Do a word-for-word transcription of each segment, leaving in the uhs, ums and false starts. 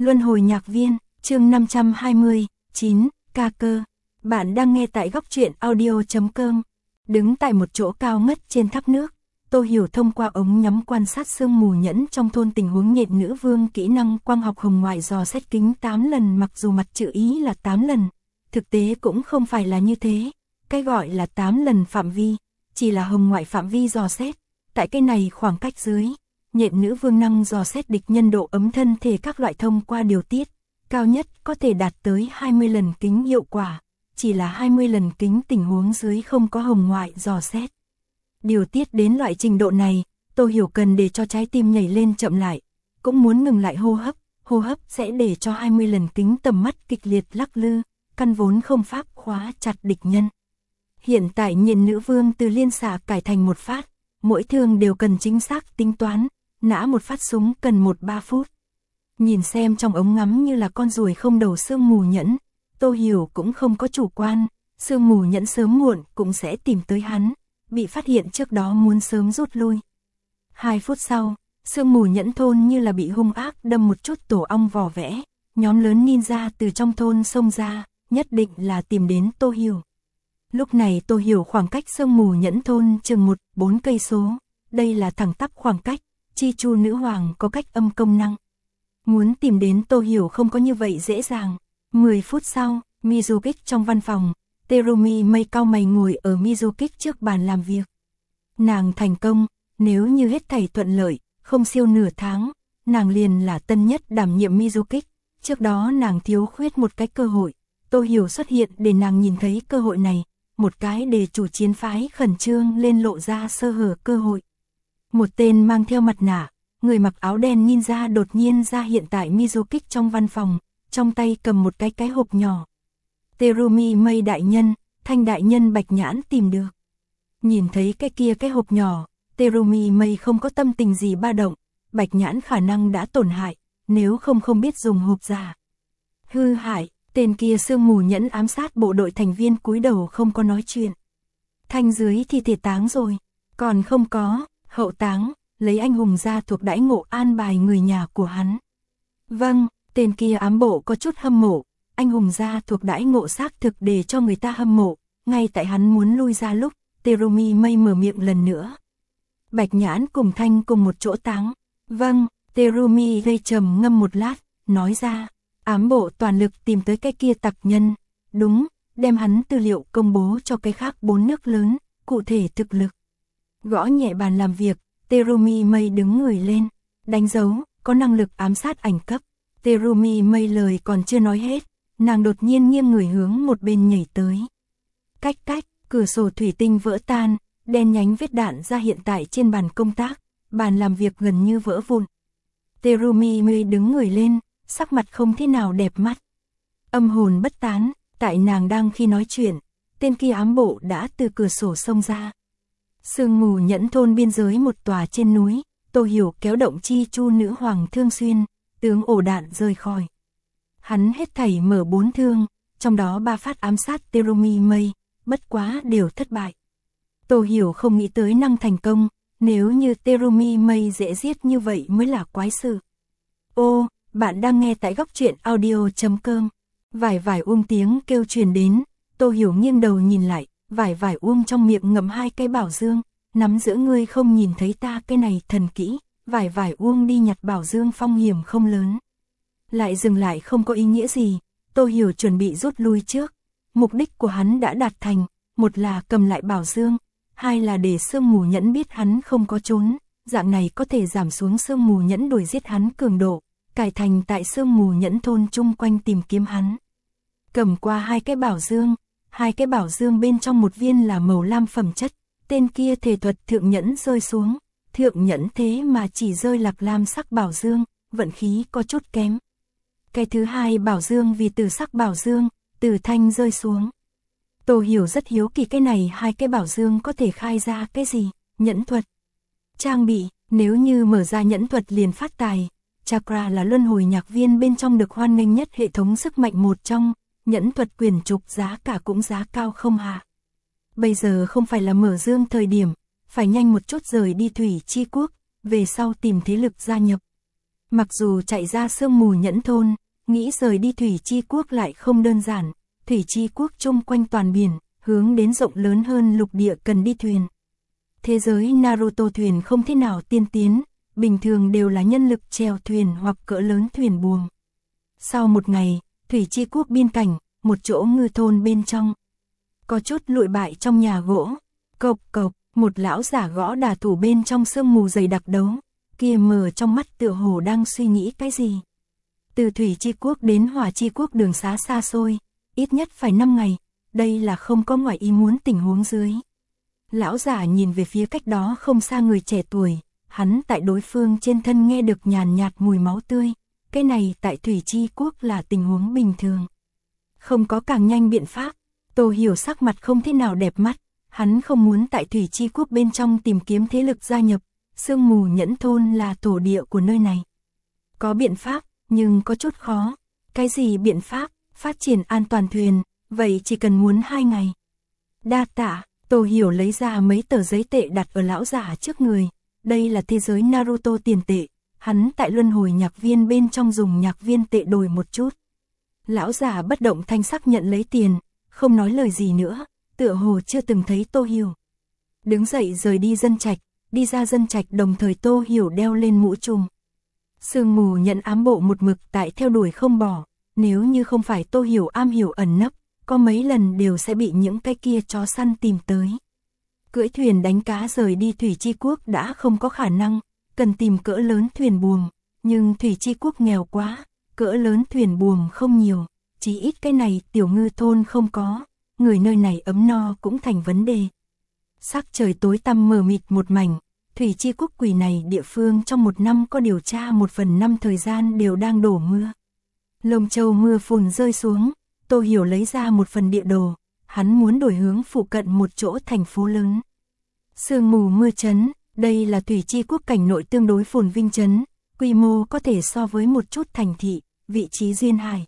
Luân hồi nhạc viên, chương năm trăm hai mươi chín, ca cơ. Bạn đang nghe tại góc truyện audio chấm com. Đứng tại một chỗ cao ngất trên thác nước, Tô Hiểu thông qua ống nhắm quan sát sương mù nhẫn trong thôn tình huống nhện nữ vương kỹ năng quang học hồng ngoại dò xét kính tám lần, mặc dù mặt chữ ý là tám lần, thực tế cũng không phải là như thế. Cái gọi là tám lần phạm vi, chỉ là hồng ngoại phạm vi dò xét. Tại cái này khoảng cách dưới, nhện nữ vương năng dò xét địch nhân độ ấm thân thể các loại thông qua điều tiết, cao nhất có thể đạt tới hai mươi lần kính hiệu quả, chỉ là hai mươi lần kính tình huống dưới không có hồng ngoại dò xét. Điều tiết đến loại trình độ này, Tô Hiểu cần để cho trái tim nhảy lên chậm lại, cũng muốn ngừng lại hô hấp, hô hấp sẽ để cho hai mươi lần kính tầm mắt kịch liệt lắc lư, căn vốn không pháp khóa chặt địch nhân. Hiện tại nhện nữ vương từ liên xạ cải thành một phát, mỗi thương đều cần chính xác tính toán, nã một phát súng cần một ba phút. Nhìn xem trong ống ngắm như là con ruồi không đầu sương mù nhẫn, Tô Hiểu cũng không có chủ quan, sương mù nhẫn sớm muộn cũng sẽ tìm tới hắn, bị phát hiện trước đó muốn sớm rút lui. Hai phút sau, sương mù nhẫn thôn như là bị hung ác đâm một chút tổ ong vỏ vẽ, nhóm lớn ninja từ trong thôn xông ra, nhất định là tìm đến Tô Hiểu. Lúc này Tô Hiểu khoảng cách sương mù nhẫn thôn chừng một, bốn cây số, đây là thẳng tắp khoảng cách, chi chu nữ hoàng có cách âm công năng. Muốn tìm đến Tô Hiểu không có như vậy dễ dàng. mười phút sau, Mizuki trong văn phòng, Terumi mây cao mày ngồi ở Mizuki trước bàn làm việc. Nàng thành công, nếu như hết thảy thuận lợi, không siêu nửa tháng, nàng liền là tân nhất đảm nhiệm Mizuki. Trước đó nàng thiếu khuyết một cái cơ hội, Tô Hiểu xuất hiện để nàng nhìn thấy cơ hội này, một cái để chủ chiến phái khẩn trương lên lộ ra sơ hở cơ hội. Một tên mang theo mặt nạ, người mặc áo đen ninja đột nhiên ra hiện tại Mizuki trong văn phòng, trong tay cầm một cái cái hộp nhỏ. Terumi mây đại nhân, Thanh đại nhân Bạch Nhãn tìm được. Nhìn thấy cái kia cái hộp nhỏ, Terumi mây không có tâm tình gì ba động, Bạch Nhãn khả năng đã tổn hại, nếu không không biết dùng hộp giả. Hư hại, tên kia sương mù nhẫn ám sát bộ đội thành viên cúi đầu không có nói chuyện. Thanh dưới thi thể táng rồi, còn không có, hậu táng, lấy anh hùng ra thuộc đãi ngộ an bài người nhà của hắn. Vâng, tên kia ám bộ có chút hâm mộ, anh hùng ra thuộc đãi ngộ xác thực để cho người ta hâm mộ, ngay tại hắn muốn lui ra lúc, Terumi mây mở miệng lần nữa. Bạch Nhãn cùng Thanh cùng một chỗ táng. Vâng, Terumi gây trầm ngâm một lát, nói ra, ám bộ toàn lực tìm tới cái kia tặc nhân, đúng, đem hắn tư liệu công bố cho cái khác bốn nước lớn, cụ thể thực lực. Gõ nhẹ bàn làm việc, Terumi mây đứng người lên, đánh dấu, có năng lực ám sát ảnh cấp. Terumi mây lời còn chưa nói hết, nàng đột nhiên nghiêng người hướng một bên nhảy tới. Cách cách, cửa sổ thủy tinh vỡ tan, đen nhánh vết đạn ra hiện tại trên bàn công tác, bàn làm việc gần như vỡ vụn. Terumi mây đứng người lên, sắc mặt không thế nào đẹp mắt. Âm hồn bất tán, tại nàng đang khi nói chuyện, tên kia ám bộ đã từ cửa sổ xông ra. Sương mù nhẫn thôn biên giới một tòa trên núi, Tô Hiểu kéo động chi chu nữ hoàng thương xuyên, tướng ổ đạn rời khỏi. Hắn hết thảy mở bốn thương, trong đó ba phát ám sát Terumi mây, bất quá đều thất bại. Tô Hiểu không nghĩ tới năng thành công, nếu như Terumi mây dễ giết như vậy mới là quái sự. Ô, bạn đang nghe tại góc truyện audio chấm com. Vải vải uông tiếng kêu truyền đến, Tô Hiểu nghiêng đầu nhìn lại, vải vải uông trong miệng ngậm hai cái bảo dương, nắm giữa ngươi không nhìn thấy ta cái này thần kỹ, vải vải uông đi nhặt bảo dương phong hiểm không lớn. Lại dừng lại không có ý nghĩa gì, Tô Hiểu chuẩn bị rút lui trước, mục đích của hắn đã đạt thành, một là cầm lại bảo dương, hai là để sương mù nhẫn biết hắn không có trốn, dạng này có thể giảm xuống sương mù nhẫn đuổi giết hắn cường độ, cải thành tại sương mù nhẫn thôn chung quanh tìm kiếm hắn. Cầm qua hai cái bảo dương, hai cái bảo dương bên trong một viên là màu lam phẩm chất, tên kia thể thuật thượng nhẫn rơi xuống, thượng nhẫn thế mà chỉ rơi lạc lam sắc bảo dương, vận khí có chút kém. Cái thứ hai bảo dương vì từ sắc bảo dương, từ thanh rơi xuống. Tô Hiểu rất hiếu kỳ cái này hai cái bảo dương có thể khai ra cái gì, nhẫn thuật. Trang bị, nếu như mở ra nhẫn thuật liền phát tài, chakra là luân hồi nhạc viên bên trong được hoan nghênh nhất hệ thống sức mạnh một trong, nhẫn thuật quyền trục giá cả cũng giá cao không hạ. Bây giờ không phải là mở dương thời điểm, phải nhanh một chút rời đi thủy chi quốc, về sau tìm thế lực gia nhập. Mặc dù chạy ra sương mù nhẫn thôn, nghĩ rời đi Thủy Chi Quốc lại không đơn giản, Thủy Chi Quốc chung quanh toàn biển, hướng đến rộng lớn hơn lục địa cần đi thuyền. Thế giới Naruto thuyền không thế nào tiên tiến, bình thường đều là nhân lực chèo thuyền hoặc cỡ lớn thuyền buồm. Sau một ngày, Thủy Chi Quốc biên cảnh, một chỗ ngư thôn bên trong. Có chút lụi bại trong nhà gỗ, cộc cộc, một lão giả gõ đả thủ bên trong sương mù dày đặc đấu, kia mờ trong mắt tựa hồ đang suy nghĩ cái gì. Từ Thủy Chi Quốc đến Hỏa Chi Quốc đường xá xa xôi, ít nhất phải năm ngày, đây là không có ngoài ý muốn tình huống dưới. Lão giả nhìn về phía cách đó không xa người trẻ tuổi, hắn tại đối phương trên thân nghe được nhàn nhạt mùi máu tươi, cái này tại Thủy Chi Quốc là tình huống bình thường. Không có càng nhanh biện pháp, Tô Hiểu sắc mặt không thế nào đẹp mắt, hắn không muốn tại Thủy Chi Quốc bên trong tìm kiếm thế lực gia nhập, sương mù nhẫn thôn là tổ địa của nơi này. Có biện pháp, nhưng có chút khó. Cái gì biện pháp? Phát triển an toàn thuyền, vậy chỉ cần muốn hai ngày. Đa tạ, Tô Hiểu lấy ra mấy tờ giấy tệ đặt ở lão giả trước người. Đây là thế giới Naruto tiền tệ, hắn tại luân hồi nhạc viên bên trong dùng nhạc viên tệ đổi một chút. Lão giả bất động thanh sắc nhận lấy tiền, không nói lời gì nữa, tựa hồ chưa từng thấy Tô Hiểu. Đứng dậy rời đi dân trạch, đi ra dân trạch đồng thời Tô Hiểu đeo lên mũ trùm. Sương mù nhận ám bộ một mực tại theo đuổi không bỏ, nếu như không phải Tô Hiểu am hiểu ẩn nấp, có mấy lần đều sẽ bị những cái kia chó săn tìm tới. Cưỡi thuyền đánh cá rời đi Thủy Chi Quốc đã không có khả năng, cần tìm cỡ lớn thuyền buồm, nhưng Thủy Chi Quốc nghèo quá, cỡ lớn thuyền buồm không nhiều, chỉ ít cái này tiểu ngư thôn không có, người nơi này ấm no cũng thành vấn đề. Sắc trời tối tăm mờ mịt một mảnh, Thủy Chi Quốc quỷ này địa phương trong một năm có điều tra một phần năm thời gian đều đang đổ mưa. Lông châu mưa phùn rơi xuống, Tô Hiểu lấy ra một phần địa đồ, hắn muốn đổi hướng phụ cận một chỗ thành phố lớn. Sương mù mưa chấn, đây là Thủy Chi Quốc cảnh nội tương đối phồn vinh chấn, quy mô có thể so với một chút thành thị, vị trí duyên hải.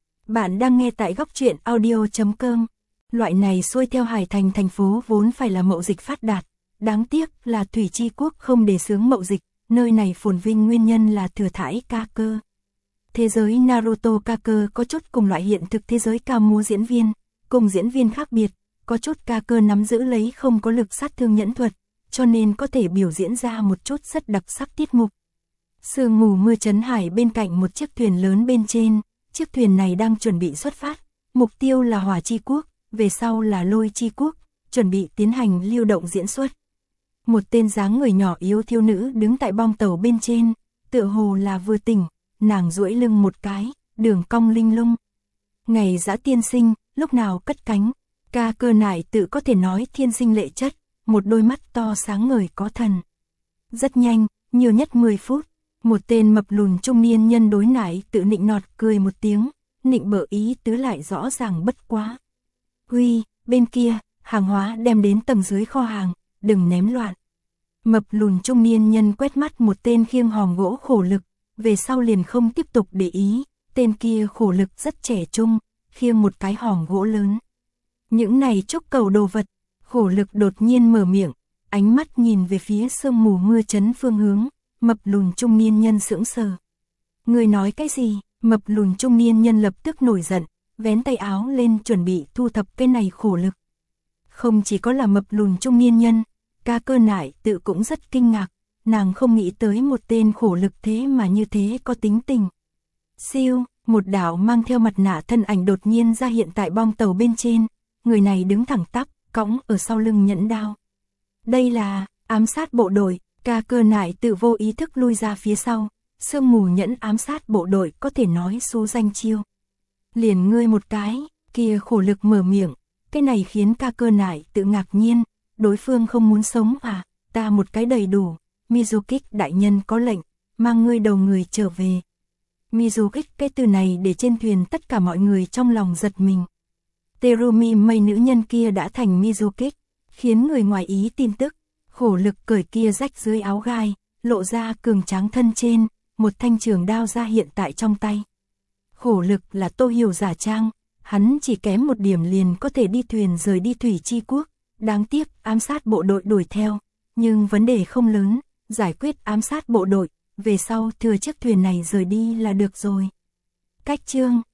Bạn đang nghe tại góc truyện audio chấm com. Loại này xuôi theo hải thành thành phố vốn phải là mậu dịch phát đạt, đáng tiếc là Thủy Chi Quốc không đề xướng mậu dịch, nơi này phồn vinh nguyên nhân là thừa thãi ca cơ. Thế giới Naruto ca cơ có chút cùng loại hiện thực thế giới ca múa diễn viên, cùng diễn viên khác biệt, có chút ca cơ nắm giữ lấy không có lực sát thương nhẫn thuật, cho nên có thể biểu diễn ra một chút rất đặc sắc tiết mục. Sương mù mưa chấn hải bên cạnh một chiếc thuyền lớn bên trên, chiếc thuyền này đang chuẩn bị xuất phát, mục tiêu là Hỏa Chi Quốc, về sau là Lôi Chi Quốc, chuẩn bị tiến hành lưu động diễn xuất. Một tên dáng người nhỏ yếu thiếu nữ đứng tại bong tàu bên trên, tựa hồ là vừa tỉnh, nàng duỗi lưng một cái, đường cong linh lung. Ngày Dã tiên sinh, lúc nào cất cánh, ca cơ nải tự có thể nói thiên sinh lệ chất, một đôi mắt to sáng ngời có thần. Rất nhanh, nhiều nhất mười phút, một tên mập lùn trung niên nhân đối nải tự nịnh nọt cười một tiếng, nịnh bợ ý tứ lại rõ ràng bất quá. Huy, bên kia, hàng hóa đem đến tầng dưới kho hàng, đừng ném loạn. Mập lùn trung niên nhân quét mắt một tên khiêng hòm gỗ khổ lực, về sau liền không tiếp tục để ý, tên kia khổ lực rất trẻ trung, khiêng một cái hòm gỗ lớn. Những này chúc cầu đồ vật, khổ lực đột nhiên mở miệng, ánh mắt nhìn về phía sương mù mưa chấn phương hướng, mập lùn trung niên nhân sững sờ. Người nói cái gì? Mập lùn trung niên nhân lập tức nổi giận, vén tay áo lên chuẩn bị thu thập cái này khổ lực. Không chỉ có là mập lùn trung niên nhân, ca cơ nải tự cũng rất kinh ngạc, nàng không nghĩ tới một tên khổ lực thế mà như thế có tính tình. Siêu, một đạo mang theo mặt nạ thân ảnh đột nhiên ra hiện tại bong tàu bên trên, người này đứng thẳng tắp, cõng ở sau lưng nhẫn đao. Đây là ám sát bộ đội, ca cơ nải tự vô ý thức lui ra phía sau, sương mù nhẫn ám sát bộ đội có thể nói số danh chiêu. Liền ngươi một cái, kia khổ lực mở miệng, cái này khiến ca cơ nải tự ngạc nhiên, đối phương không muốn sống à, ta một cái đầy đủ, Mizukik đại nhân có lệnh, mang ngươi đầu người trở về. Mizukik cái từ này để trên thuyền tất cả mọi người trong lòng giật mình. Terumi mây nữ nhân kia đã thành Mizukik, khiến người ngoài ý tin tức, khổ lực cởi kia rách dưới áo gai, lộ ra cường tráng thân trên, một thanh trường đao ra hiện tại trong tay. Khổ lực là Tô Hiểu giả trang, hắn chỉ kém một điểm liền có thể đi thuyền rời đi Thủy Chi Quốc, đáng tiếc ám sát bộ đội đuổi theo, nhưng vấn đề không lớn, giải quyết ám sát bộ đội, về sau thừa chiếc thuyền này rời đi là được rồi. Cách chương